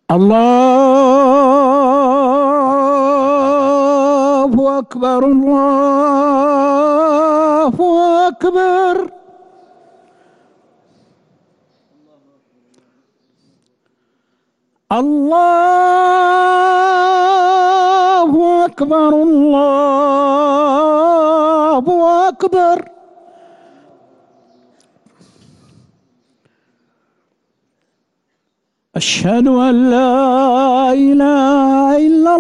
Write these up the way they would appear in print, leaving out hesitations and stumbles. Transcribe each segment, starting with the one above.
الله أكبر الله أكبر. الله أكبر الله أكبر. أشهد أن لا إله إلا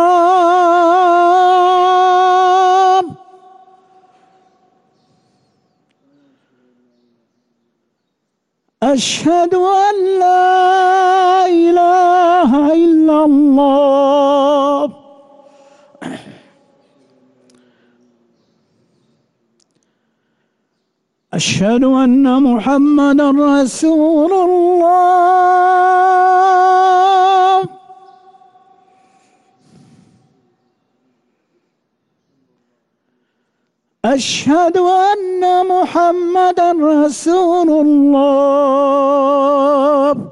الله. أشهد أن لا إله إلا الله. أشهد أن محمدا رسول الله. أشهد أن محمدا رسول الله.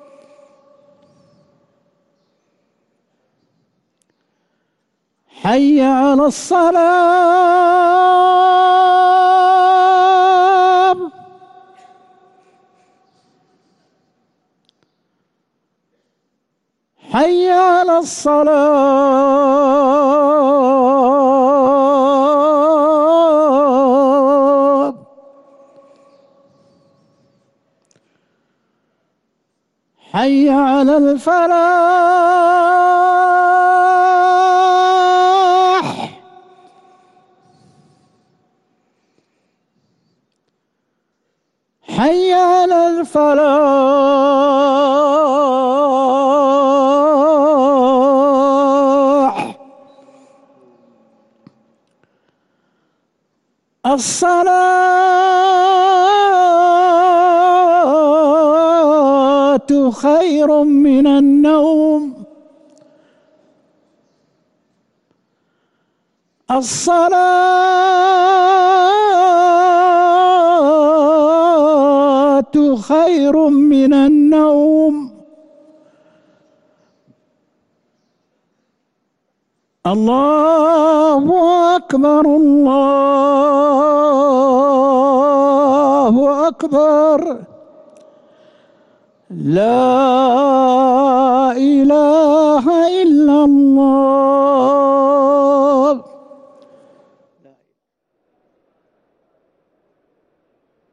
حي على الصلاة. حي على الصلاة. حي على الفلاح. حي على الفلاح. الصلاة خير من النوم. الصلاة خير من النوم. الله أكبر الله أكبر. لا إله إلا الله.